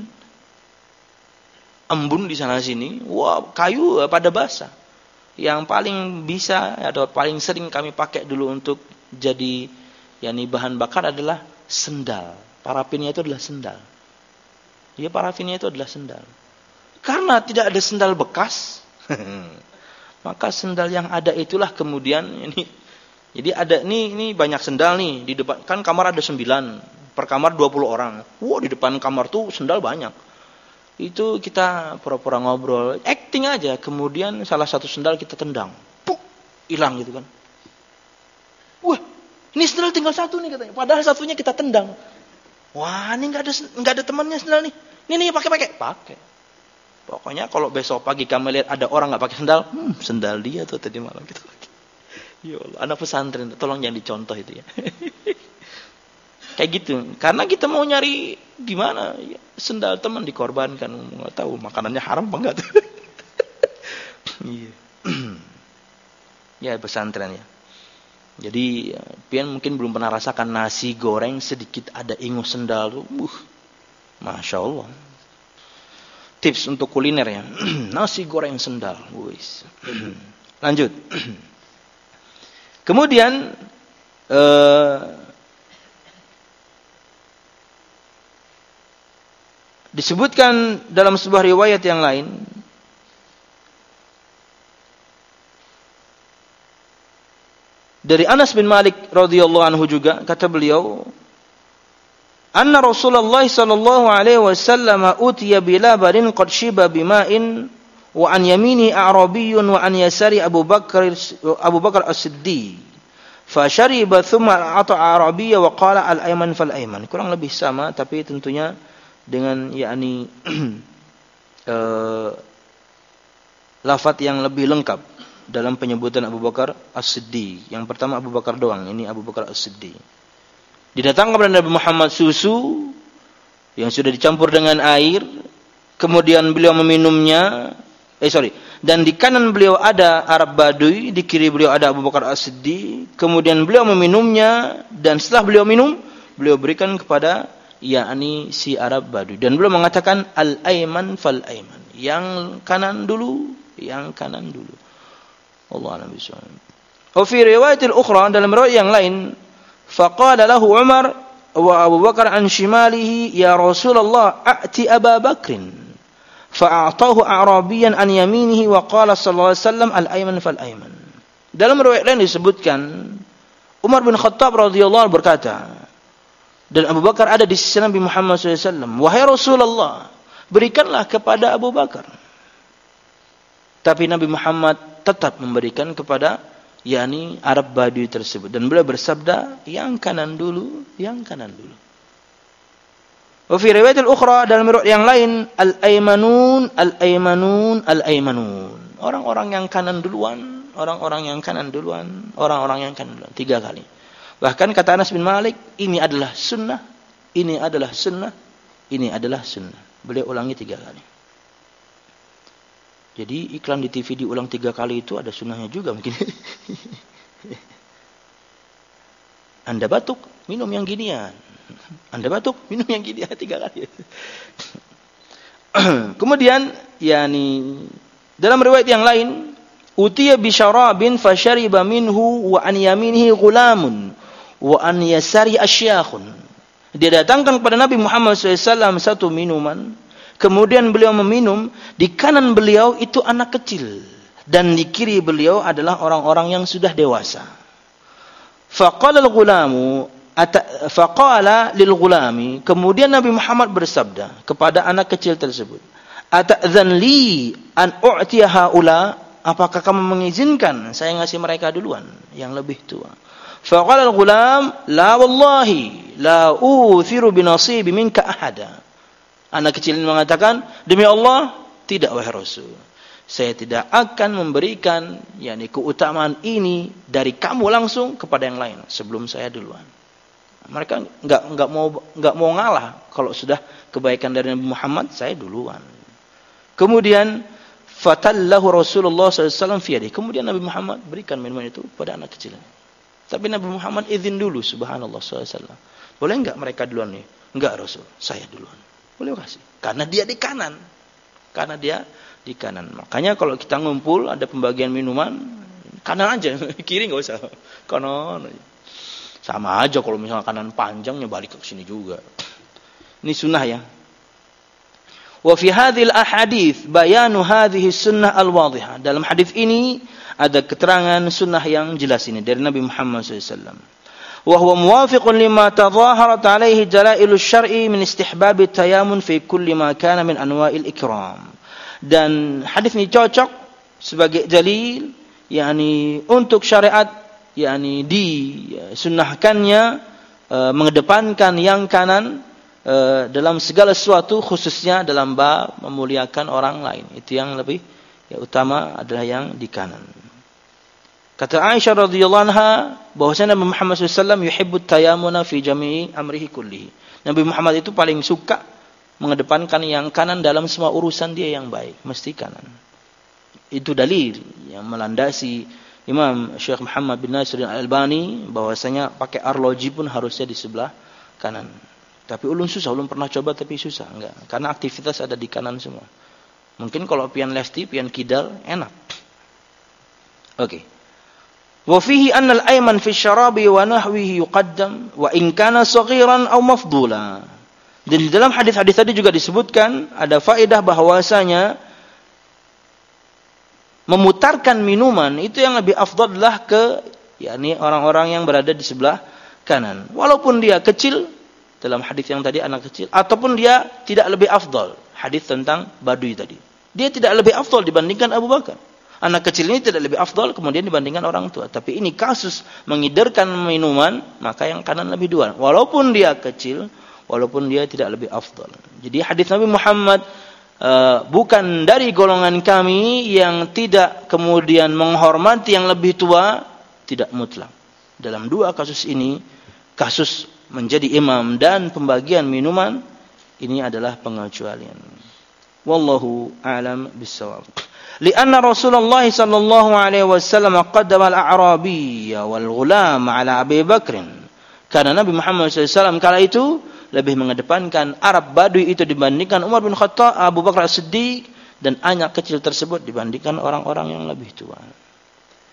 embun di sana sini, wah kayu pada basah. Yang paling bisa atau paling sering kami pakai dulu untuk jadi yakni bahan bakar adalah sendal. Parafinnya itu adalah sendal. Ya, parafinnya itu adalah sendal. Karena tidak ada sendal bekas, maka sendal yang ada itulah kemudian ini. Jadi ada nih, ini banyak sendal nih di depan, kan kamar ada sembilan, per kamar dua puluh orang. Wah, di depan kamar tuh sendal banyak. Itu kita pura-pura ngobrol, acting aja. Kemudian salah satu sendal kita tendang, puk, hilang gitu kan. Wah, ini sendal tinggal satu nih katanya. Padahal satunya kita tendang. Wah, ini nggak ada nggak ada temannya sendal nih. Ini nih pakai pakai pakai. Pokoknya kalau besok pagi kami lihat ada orang nggak pakai sendal, hmm, sendal dia tuh tadi malam gitu. Ya Allah, anak pesantren, tolong jangan dicontoh itu ya. Kayak gitu. Karena kita mau nyari gimana, ya, sendal teman dikorbankan, nggak tahu makanannya haram apa enggak tuh. Iya. Ya pesantren ya. Jadi pian mungkin belum pernah rasakan nasi goreng sedikit ada ingus sendal tuh. Uh, Masya Allah. Tips untuk kuliner ya. Nasi goreng sendal. Wis. Lanjut. Kemudian eh, disebutkan dalam sebuah riwayat yang lain dari Anas bin Malik radhiyallahu anhu juga, kata beliau, anna Rasulullah sallallahu alaihi wasallam utiya bilabarin qad shiba bima'in wa an yamini a'rabiyyun wa an yasari Abu Bakar Abu Bakar As-Siddiq fa shariba thumma ata a'rabiyya wa qala al-ayman fal ayman. Kurang lebih sama, tapi tentunya dengan yakni uh, lafaz yang lebih lengkap dalam penyebutan Abu Bakar As-Siddiq. Yang pertama Abu Bakar doang, ini Abu Bakar As-Siddiq. Didatangkan kepada Nabi Muhammad susu yang sudah dicampur dengan air, kemudian beliau meminumnya. Eh sorry, dan di kanan beliau ada Arab Badui, di kiri beliau ada Abu Bakar As-Siddiq. Kemudian beliau meminumnya, dan setelah beliau minum, beliau berikan kepada yakni si Arab Badui. Dan beliau mengatakan al-ayman fal ayman. Yang kanan dulu, yang kanan dulu. Allah a'lam bishawab. Wa fi riwayatil ukhra, dalam riwayat yang lain, faqala lahu Umar wa Abu Bakar an shimalihi, ya Rasulullah, a'ti Aba Bakrin. Fa'atahu a'rabiyan an yaminihi wa qala sallallahu alaihi wasallam al-ayman fal-ayman. Dalam riwayat lain disebutkan Umar bin Khattab radhiyallahu anhu berkata, dan Abu Bakar ada di sisi Nabi Muhammad sallallahu alaihi wasallam, wahai Rasulullah, berikanlah kepada Abu Bakar. Tapi Nabi Muhammad tetap memberikan kepada yakni Arab Badui tersebut, dan beliau bersabda, yang kanan dulu, yang kanan dulu. Wa fi riwayat al-ukhra, dalam riwayat yang lain, al-aymanun, al-aymanun, al-aymanun. Orang-orang yang kanan duluan, orang-orang yang kanan duluan, orang-orang yang kanan duluan. Tiga kali. Bahkan kata Anas bin Malik, ini adalah sunnah, ini adalah sunnah, ini adalah sunnah. Beliau ulangi tiga kali. Jadi iklan di T V diulang tiga kali itu ada sunnahnya juga mungkin. Anda batuk, minum yang ginian. Anda batuk, minum yang ginian tiga kali. Kemudian, yakni dalam riwayat yang lain, utiya bi syarabin fasyariba minhu wa an yaminihi ghulamun wa an yasari asyakhun. Dia datangkan kepada Nabi Muhammad shallallahu alaihi wasallam satu minuman, kemudian beliau meminum, di kanan beliau itu anak kecil, dan di kiri beliau adalah orang-orang yang sudah dewasa. Faqala al-ghulamu, faqala lil-ghulami, kemudian Nabi Muhammad bersabda kepada anak kecil tersebut, ata'dzan li an u'tiya haula, apakah kamu mengizinkan saya ngasih mereka duluan yang lebih tua? Faqala al-ghulam, la wallahi la uthiru bi nasibi minka ahada. Anak kecil ini mengatakan, demi Allah, tidak wahai Rasul, saya tidak akan memberikan yakni keutamaan ini dari kamu langsung kepada yang lain sebelum saya duluan. Mereka enggak enggak mau enggak mau ngalah, kalau sudah kebaikan dari Nabi Muhammad, saya duluan. Kemudian fatallahu Rasulullah sallallahu alaihi wasallam fi yadihi. Kemudian Nabi Muhammad berikan minuman itu pada anak kecil. Tapi Nabi Muhammad izin dulu, subhanallah sallallahu alaihi wasallam. Boleh enggak mereka duluan nih? Enggak Rasul, saya duluan. Boleh kasih. Karena dia di kanan. Karena dia di kanan. Makanya kalau kita ngumpul ada pembagian minuman, kanan aja, kiri enggak usah. Kanan. Sama aja kalau misalnya kanan panjangnya balik ke sini juga. Ini sunnah ya. Wa fi hadhil ahadits bayanu hadhihi sunnah al-wadhihah. Dalam hadis ini ada keterangan sunnah yang jelas ini dari Nabi Muhammad sallallahu alaihi wasallam. Wa huwa muwafiqun lima tadhaharat alaihi jalailu syar'i min istihbab at-tayamun fi kulli ma kana min anwa'il ikram. Dan hadis ini cocok sebagai dalil yakni untuk syariat yakni disunnahkannya e, mengedepankan yang kanan e, dalam segala sesuatu, khususnya dalam bab memuliakan orang lain. Itu yang lebih ya, utama adalah yang di kanan. Kata Aisyah radhiyallahu anha bahwasanya Nabi Muhammad sallallahu alaihi wasallam yuhibbut tayamuna fi jami'i amrihi kullihi. Nabi Muhammad itu paling suka mengedepankan yang kanan dalam semua urusan dia yang baik, mesti kanan. Itu dalil yang melandasi Imam Syekh Muhammad bin Nasir Al-Albani bahwasanya pakai arloji pun harusnya di sebelah kanan. Tapi ulun susah, ulun pernah coba tapi susah, enggak. Karena aktivitas ada di kanan semua. Mungkin kalau pian lefty, pian kidal enak. Oke. Okay. Wa fihi anna al-ayman fi syarabi wa nahwihi yuqaddam wa in kana saghiran aw mafdula. Dan di dalam hadis-hadis tadi juga disebutkan ada faedah bahwasanya memutarkan minuman itu yang lebih afdallah ke yakni orang-orang yang berada di sebelah kanan. Walaupun dia kecil, dalam hadis yang tadi anak kecil, ataupun dia tidak lebih afdal, hadis tentang Badui tadi. Dia tidak lebih afdal dibandingkan Abu Bakar. Anak kecil ini tidak lebih afdal kemudian dibandingkan orang tua. Tapi ini kasus mengidarkan minuman, maka yang kanan lebih duluan. Walaupun dia kecil, walaupun dia tidak lebih afdal. Jadi hadis Nabi Muhammad uh, bukan dari golongan kami yang tidak kemudian menghormati yang lebih tua, tidak mutlak. Dalam dua kasus ini, kasus menjadi imam dan pembagian minuman, ini adalah pengecualian. Wallahu a'lam bissawab. Lianna Rasulullah sallallahu alaihi wasallam qaddama al-a'rabiyya wal ghulam ala Abi Bakr. Karena Nabi Muhammad sallallahu alaihi wasallam kala itu lebih mengedepankan Arab Badui itu dibandingkan Umar bin Khattab, Abu Bakar As-Siddiq, dan anak kecil tersebut dibandingkan orang-orang yang lebih tua.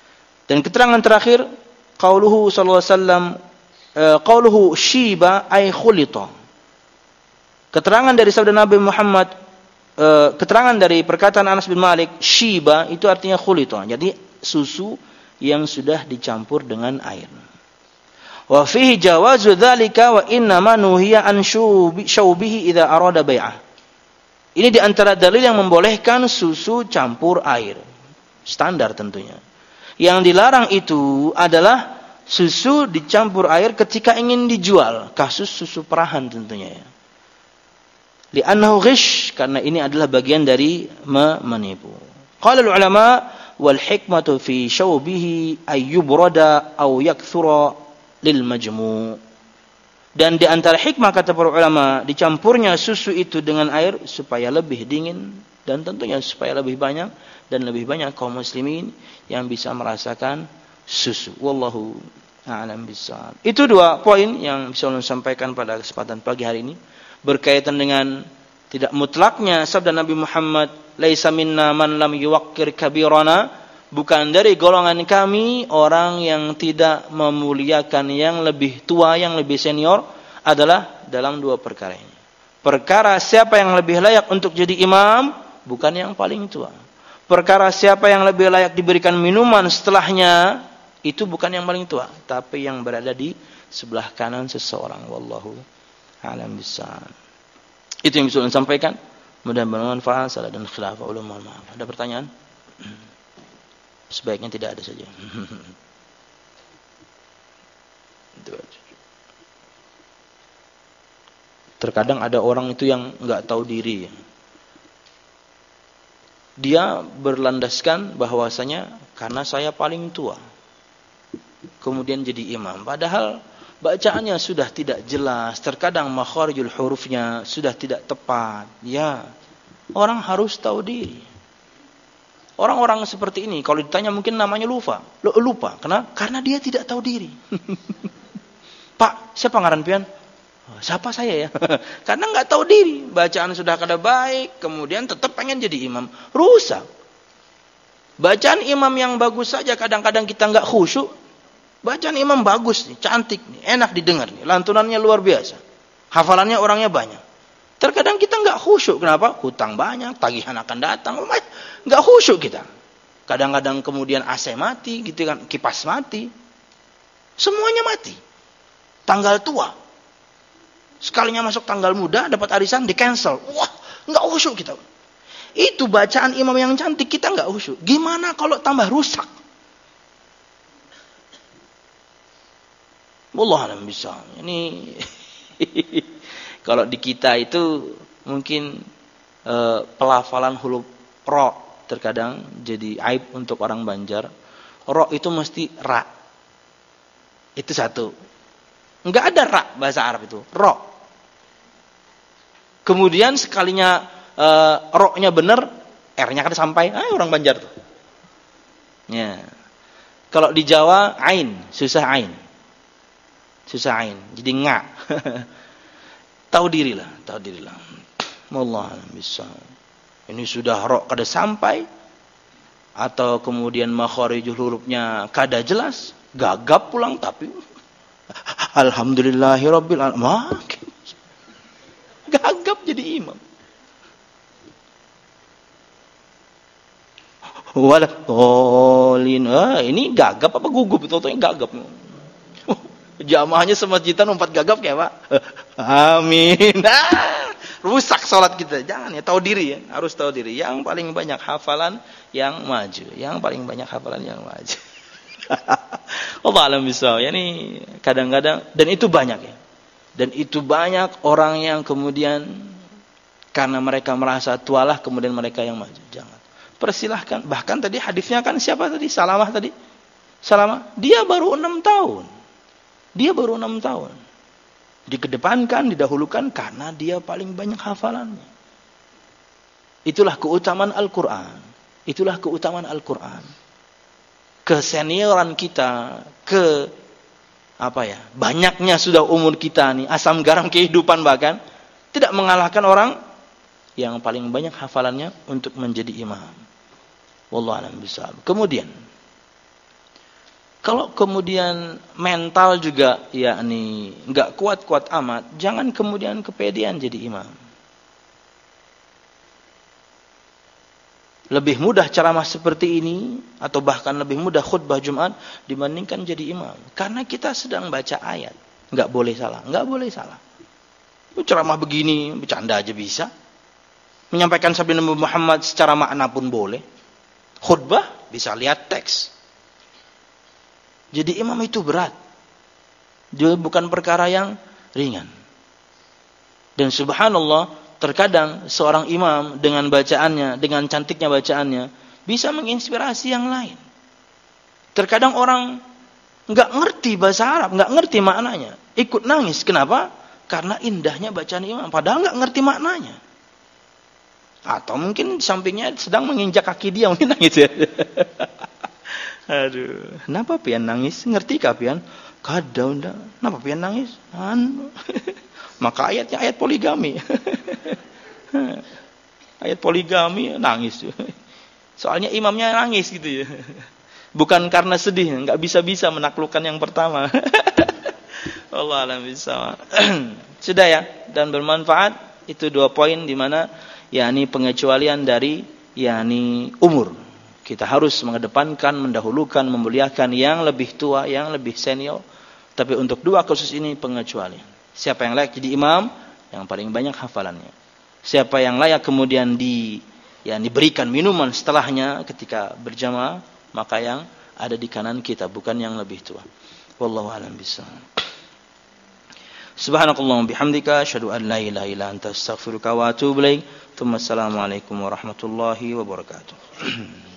Dan keterangan terakhir, qauluhu sallallahu alaihi wasallam, uh, qauluhu shiba ay khulita. Keterangan dari sabda Nabi Muhammad, uh, keterangan dari perkataan Anas bin Malik, shiba itu artinya khulita. Jadi susu yang sudah dicampur dengan air. Wa fihi jawazu dzalika wa inna ma nuhiya an syaubihi idza arada bai'ah. Ini di antara dalil yang membolehkan susu campur air. Standar tentunya. Yang dilarang itu adalah susu dicampur air ketika ingin dijual. Kasus susu perahan tentunya ya. Li'annahu ghish, karena ini adalah bagian dari menipu. Qala ulama wal hikmatu fi syaubihi ayyubrada aw yakthura lil majmu'. Dan di antara hikmah kata para ulama, dicampurnya susu itu dengan air supaya lebih dingin dan tentunya supaya lebih banyak dan lebih banyak kaum muslimin yang bisa merasakan susu. Wallahu a'lam bishawab. Itu dua poin yang bisa saya sampaikan pada kesempatan pagi hari ini berkaitan dengan tidak mutlaknya sabda Nabi Muhammad, laisa minna man lam yuwaqqir kabirana, bukan dari golongan kami orang yang tidak memuliakan yang lebih tua, yang lebih senior, adalah dalam dua perkara ini. Perkara siapa yang lebih layak untuk jadi imam, bukan yang paling tua. Perkara siapa yang lebih layak diberikan minuman setelahnya, itu bukan yang paling tua, tapi yang berada di sebelah kanan seseorang. Wallahu a'lam bishawab. Itu yang bisa saya sampaikan. Mudah-mudahan bermanfaat. Salah dan khilaf ulama. Ada pertanyaan? Sebaiknya tidak ada saja. Terkadang ada orang itu yang enggak tahu diri. Dia berlandaskan bahwasanya karena saya paling tua, kemudian jadi imam. Padahal bacaannya sudah tidak jelas. Terkadang makharijul hurufnya sudah tidak tepat. Ya, orang harus tahu diri. Orang-orang seperti ini kalau ditanya mungkin namanya lupa. Lupa. Kenapa? Karena dia tidak tahu diri. Pak, siapa ngaran pian? Siapa saya ya? Karena nggak tahu diri. Bacaan sudah kada baik, kemudian tetap pengen jadi imam. Rusak. Bacaan imam yang bagus saja kadang-kadang kita nggak khusyuk. Bacaan imam bagus nih, cantik nih, enak didengar nih, lantunannya luar biasa. Hafalannya orangnya banyak. Terkadang kita nggak khusyuk. Kenapa? Hutang banyak, tagihan akan datang. Nggak khusyuk kita. Kadang-kadang kemudian A C mati, gitu kan, kipas mati. Semuanya mati. Tanggal tua. Sekalinya masuk tanggal muda, dapat arisan, di cancel. Wah, nggak khusyuk kita. Itu bacaan imam yang cantik, kita nggak khusyuk. Gimana kalau tambah rusak? Wallah alam bisa. Ini kalau di kita itu mungkin e, pelafalan huruf ro terkadang jadi aib untuk orang Banjar. Ro itu mesti ra. Itu satu. Enggak ada ra bahasa Arab itu. Ro. Kemudian sekalinya e, ro-nya benar, R-nya kan sampai. Ah, orang Banjar tuh. Ya. Kalau di Jawa ain, susah ain. Susah ain. Jadi nga. Tahu dirilah, tahu dirilah. Wallah bisa. Ini sudah ro kada sampai atau kemudian makharijul hurufnya kada jelas, gagap pulang tapi alhamdulillahirabbil alamin. Gagap jadi imam. Wala tolin. Ah, ini gagap apa gugup? Itu gagap. Jamaahnya semasjidan empat gagap kayak Pak. Amin. Ah, rusak sholat kita. Jangan ya, tahu diri ya. Harus tahu diri. Yang paling banyak hafalan yang maju. Yang paling banyak hafalan yang maju. Allah alam bisawab. Ya, ini kadang-kadang dan itu banyak ya. Dan itu banyak orang yang kemudian karena mereka merasa tualah kemudian mereka yang maju. Jangan. Persilahkan. Bahkan tadi hadisnya kan siapa tadi? Salamah tadi. Salamah. Dia baru enam tahun. Dia baru enam tahun. Dikedepankan, didahulukan karena dia paling banyak hafalannya. Itulah keutamaan Al-Quran. Itulah keutamaan Al-Quran. Kesenioran kita, ke apa ya, banyaknya sudah umur kita nih, asam garam kehidupan bahkan, tidak mengalahkan orang yang paling banyak hafalannya untuk menjadi imam. Wallahu a'lam bishawab. Kemudian, Kalau kemudian mental juga yakni enggak kuat-kuat amat, jangan kemudian kepedean jadi imam. Lebih mudah ceramah seperti ini atau bahkan lebih mudah khutbah Jumat dibandingkan jadi imam. Karena kita sedang baca ayat, enggak boleh salah, enggak boleh salah. Ceramah begini bercanda aja bisa. Menyampaikan sabda Nabi Muhammad secara makna pun boleh. Khutbah bisa lihat teks. Jadi imam itu berat. Dia bukan perkara yang ringan. Dan subhanallah, terkadang seorang imam dengan bacaannya, dengan cantiknya bacaannya, bisa menginspirasi yang lain. Terkadang orang enggak ngerti bahasa Arab, enggak ngerti maknanya, ikut nangis. Kenapa? Karena indahnya bacaan imam, padahal enggak ngerti maknanya. Atau mungkin di sampingnya sedang menginjak kaki dia, mungkin nangis ya. Aduh, kenapa pian nangis? Ngerti kah pian? Kadau ndak. Kenapa pian nangis? Anu. Maka ayatnya ayat poligami. Ayat poligami nangis. Soalnya imamnya nangis gitu ya. Bukan karena sedih, enggak bisa-bisa menaklukkan yang pertama. Allah alam bisa. Sudah ya, dan bermanfaat. Itu dua poin di mana yakni pengecualian dari yakni umur. Kita harus mengedepankan, mendahulukan, memuliakan yang lebih tua, yang lebih senior. Tapi untuk dua kasus ini pengecualian. Siapa yang layak jadi imam? Yang paling banyak hafalannya. Siapa yang layak kemudian di, yang diberikan minuman setelahnya ketika berjamaah, maka yang ada di kanan kita, bukan yang lebih tua. Wallahu a'lam bishawab. Subhanakallahumma bihamdika asyhadu an la ilaha illa anta astaghfiruka wa atubu ilaik. Assalamualaikum warahmatullahi wabarakatuh.